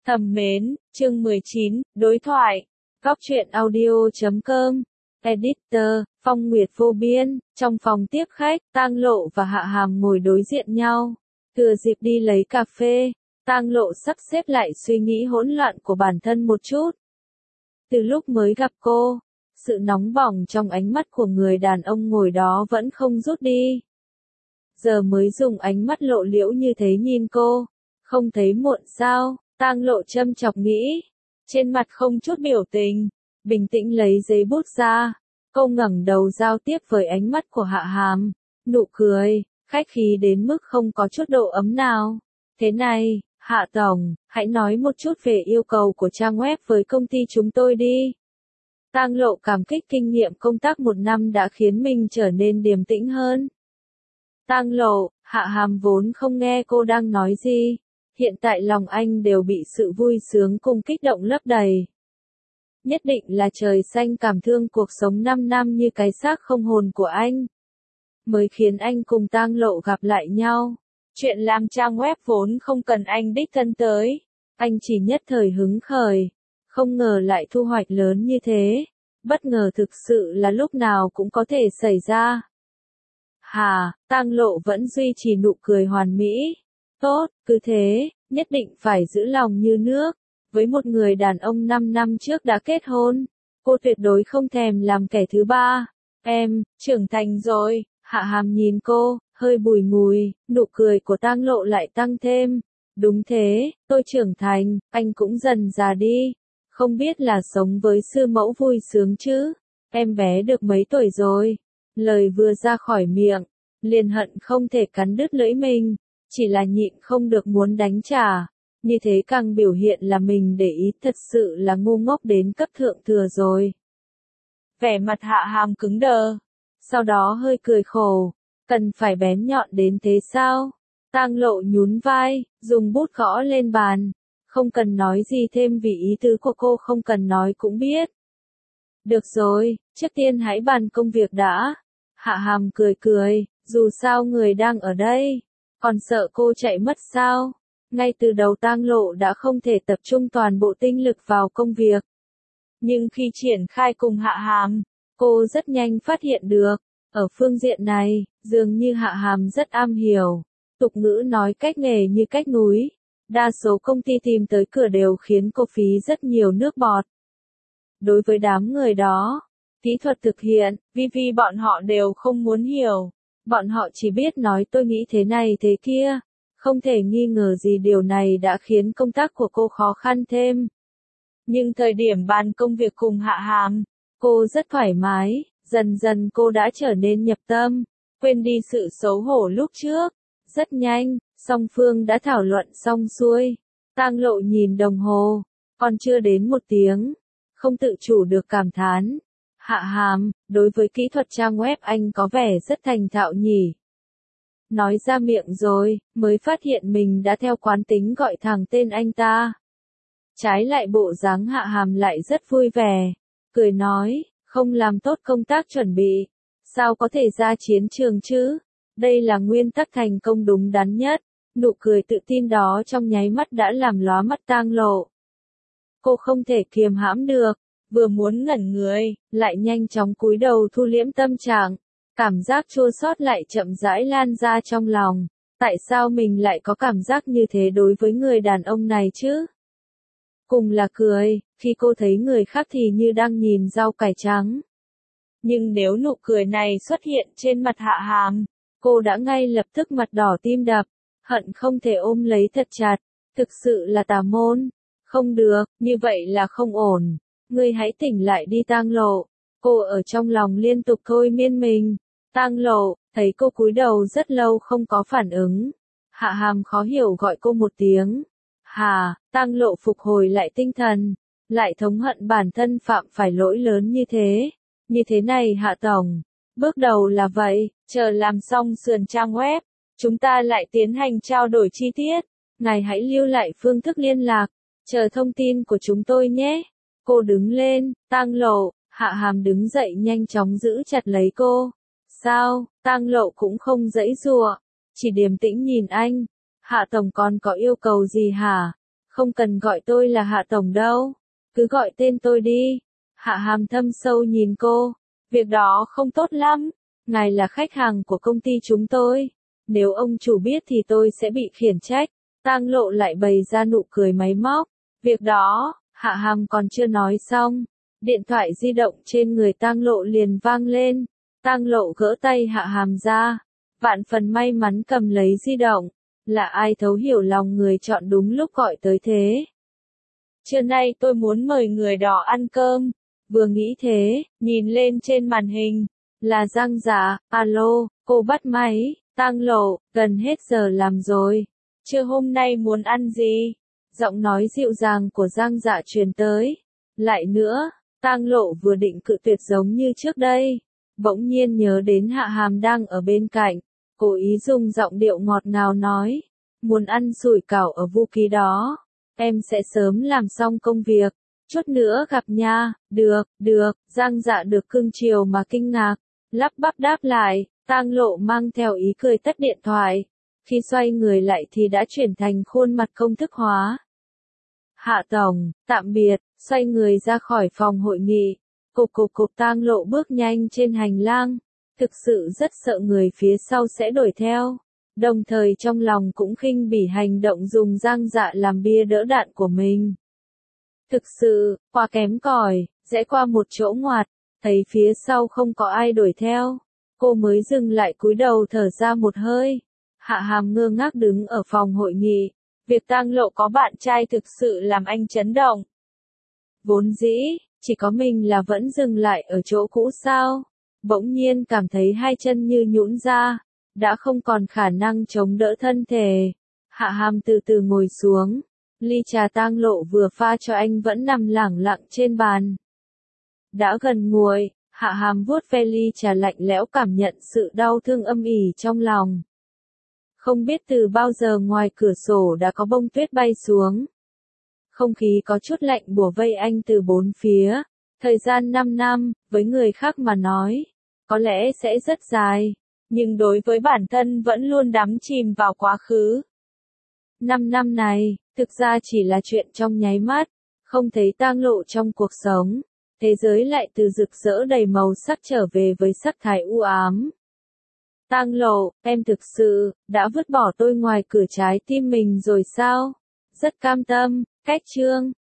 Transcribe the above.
Thầm mến, chương 19, đối thoại. Góc truyện audio.com. Editor, Phong Nguyệt vô biên. Trong phòng tiếp khách, Tang Lộ và Hạ Hàm ngồi đối diện nhau. Thừa dịp đi lấy cà phê, Tang Lộ sắp xếp lại suy nghĩ hỗn loạn của bản thân một chút. Từ lúc mới gặp cô, sự nóng bỏng trong ánh mắt của người đàn ông ngồi đó vẫn không rút đi. Giờ mới dùng ánh mắt lộ liễu như thế nhìn cô, không thấy muộn sao? Tang Lộ châm chọc nghĩ, trên mặt không chút biểu tình, bình tĩnh lấy giấy bút ra, cô ngẩng đầu giao tiếp với ánh mắt của Hạ Hàm, nụ cười, khách khí đến mức không có chút độ ấm nào. Thế này, Hạ Tổng, hãy nói một chút về yêu cầu của trang web với công ty chúng tôi đi. Tang Lộ cảm kích kinh nghiệm công tác 1 năm đã khiến mình trở nên điềm tĩnh hơn. Tang Lộ, Hạ Hàm vốn không nghe cô đang nói gì. Hiện tại lòng anh đều bị sự vui sướng cùng kích động lấp đầy. Nhất định là trời xanh cảm thương cuộc sống 5 năm như cái xác không hồn của anh, mới khiến anh cùng Tang Lộ gặp lại nhau. Chuyện làm trang web vốn không cần anh đích thân tới. Anh chỉ nhất thời hứng khởi, không ngờ lại thu hoạch lớn như thế. Bất ngờ thực sự là lúc nào cũng có thể xảy ra. Tang Lộ vẫn duy trì nụ cười hoàn mỹ. Tốt, cứ thế, nhất định phải giữ lòng như nước. Với một người đàn ông 5 năm trước đã kết hôn, cô tuyệt đối không thèm làm kẻ thứ ba. Em, trưởng thành rồi. Hạ Hàm nhìn cô, hơi bùi ngùi, nụ cười của Tang Lộ lại tăng thêm. Đúng thế, tôi trưởng thành, anh cũng dần già đi. Không biết là sống với sư mẫu vui sướng chứ. Em bé được mấy tuổi rồi? Lời vừa ra khỏi miệng, liền hận không thể cắn đứt lưỡi mình. Chỉ là nhịn không được muốn đánh trả. Như thế càng biểu hiện là mình để ý thật sự là ngu ngốc đến cấp thượng thừa rồi. Vẻ mặt Hạ Hàm cứng đờ. Sau đó hơi cười khổ. Cần phải bén nhọn đến thế sao? Tang Lộ nhún vai, dùng bút gõ lên bàn. Không cần nói gì thêm vì ý tứ của cô không cần nói cũng biết. Được rồi, trước tiên hãy bàn công việc đã. Hạ Hàm cười cười, dù sao người đang ở đây. Còn sợ cô chạy mất sao? Ngay từ đầu Tang Lộ đã không thể tập trung toàn bộ tinh lực vào công việc. Nhưng khi triển khai cùng Hạ Hàm, cô rất nhanh phát hiện được. Ở phương diện này, dường như Hạ Hàm rất am hiểu. Tục ngữ nói cách nghề như cách núi. Đa số công ty tìm tới cửa đều khiến cô phí rất nhiều nước bọt. Đối với đám người đó, kỹ thuật thực hiện, vì bọn họ đều không muốn hiểu. Bọn họ chỉ biết nói tôi nghĩ thế này thế kia. Không thể nghi ngờ gì điều này đã khiến công tác của cô khó khăn thêm. Nhưng thời điểm bàn công việc cùng Hạ Hàm, cô rất thoải mái, dần dần cô đã trở nên nhập tâm, quên đi sự xấu hổ lúc trước. Rất nhanh, song phương đã thảo luận xong xuôi. Tang Lộ nhìn đồng hồ, còn chưa đến 1 tiếng, không tự chủ được cảm thán. Hạ Hàm, đối với kỹ thuật trang web anh có vẻ rất thành thạo nhỉ. Nói ra miệng rồi, mới phát hiện mình đã theo quán tính gọi thẳng tên anh ta. Trái lại bộ dáng Hạ Hàm lại rất vui vẻ, cười nói, không làm tốt công tác chuẩn bị, sao có thể ra chiến trường chứ? Đây là nguyên tắc thành công đúng đắn nhất. Nụ cười tự tin đó trong nháy mắt đã làm lóa mắt Tang Lộ. Cô không thể kiềm hãm được, vừa muốn ngẩn người, lại nhanh chóng cúi đầu thu liễm tâm trạng. Cảm giác chua xót lại chậm rãi lan ra trong lòng. Tại sao mình lại có cảm giác như thế đối với người đàn ông này chứ? Cùng là cười, khi cô thấy người khác thì như đang nhìn rau cải trắng. Nhưng nếu nụ cười này xuất hiện trên mặt Hạ Hàm, cô đã ngay lập tức mặt đỏ tim đập, hận không thể ôm lấy thật chặt. Thực sự là tà môn. Không được, như vậy là không ổn. Ngươi hãy tỉnh lại đi Tang Lộ. Cô ở trong lòng liên tục thôi miên mình. Tang Lộ, thấy cô cúi đầu rất lâu không có phản ứng. Hạ Hàm khó hiểu gọi cô một tiếng. Tang Lộ phục hồi lại tinh thần, lại thống hận bản thân phạm phải lỗi lớn như thế. Như thế này Hạ Tổng, bước đầu là vậy, chờ làm xong sườn trang web, chúng ta lại tiến hành trao đổi chi tiết. Ngài hãy lưu lại phương thức liên lạc, chờ thông tin của chúng tôi nhé. Cô đứng lên, Tang Lộ, Hạ Hàm đứng dậy nhanh chóng giữ chặt lấy cô. Sao? Tang Lộ cũng không giãy giụa, chỉ điềm tĩnh nhìn anh. Hạ Tổng còn có yêu cầu gì hả? Không cần gọi tôi là Hạ Tổng đâu. Cứ gọi tên tôi đi. Hạ Hàm thâm sâu nhìn cô. Việc đó không tốt lắm. Ngài là khách hàng của công ty chúng tôi. Nếu ông chủ biết thì tôi sẽ bị khiển trách. Tang Lộ lại bày ra nụ cười máy móc. Việc đó, Hạ Hàm còn chưa nói xong. Điện thoại di động trên người Tang Lộ liền vang lên. Tang Lộ gỡ tay Hạ Hàm ra. Vạn phần may mắn cầm lấy di động. Là ai thấu hiểu lòng người chọn đúng lúc gọi tới thế. Trưa nay tôi muốn mời người đó ăn cơm. Vừa nghĩ thế, nhìn lên trên màn hình. Là Giang Dạ. Alo, cô bắt máy. Tang Lộ, gần hết giờ làm rồi. Trưa hôm nay muốn ăn gì? Giọng nói dịu dàng của Giang Dạ truyền tới. Lại nữa, Tang Lộ vừa định cự tuyệt giống như trước đây. Bỗng nhiên nhớ đến Hạ Hàm đang ở bên cạnh. Cố ý dùng giọng điệu ngọt ngào nói. Muốn ăn sủi cảo ở Vu Ký đó. Em sẽ sớm làm xong công việc. Chút nữa gặp nha. Được. Giang Dạ được cưng chiều mà kinh ngạc. Lắp bắp đáp lại. Tang Lộ mang theo ý cười tắt điện thoại. Khi xoay người lại thì đã chuyển thành khuôn mặt công thức hóa. Hạ Tổng, tạm biệt, xoay người ra khỏi phòng hội nghị. Cục Tang Lộ bước nhanh trên hành lang. Thực sự rất sợ người phía sau sẽ đuổi theo. Đồng thời trong lòng cũng khinh bỉ hành động dùng Giang Dạ làm bia đỡ đạn của mình. Thực sự, quá kém cỏi, rẽ qua một chỗ ngoặt, thấy phía sau không có ai đuổi theo. Cô mới dừng lại cúi đầu thở ra một hơi. Hạ Hàm ngơ ngác đứng ở phòng hội nghị. Việc Tang Lộ có bạn trai thực sự làm anh chấn động. Vốn dĩ, chỉ có mình là vẫn dừng lại ở chỗ cũ sao. Bỗng nhiên cảm thấy hai chân như nhũn ra. Đã không còn khả năng chống đỡ thân thể. Hạ Hàm từ từ ngồi xuống. Ly trà Tang Lộ vừa pha cho anh vẫn nằm lẳng lặng trên bàn. Đã gần nguội, Hạ Hàm vuốt ve ly trà lạnh lẽo cảm nhận sự đau thương âm ỉ trong lòng. Không biết từ bao giờ ngoài cửa sổ đã có bông tuyết bay xuống. Không khí có chút lạnh bủa vây anh từ bốn phía. Thời gian 5 năm, với người khác mà nói, có lẽ sẽ rất dài. Nhưng đối với bản thân vẫn luôn đắm chìm vào quá khứ. 5 năm này, thực ra chỉ là chuyện trong nháy mắt. Không thấy Tang Lộ trong cuộc sống. Thế giới lại từ rực rỡ đầy màu sắc trở về với sắc thái u ám. Tang Lộ, em thực sự, đã vứt bỏ tôi ngoài cửa trái tim mình rồi sao? Rất cam tâm, cách chương.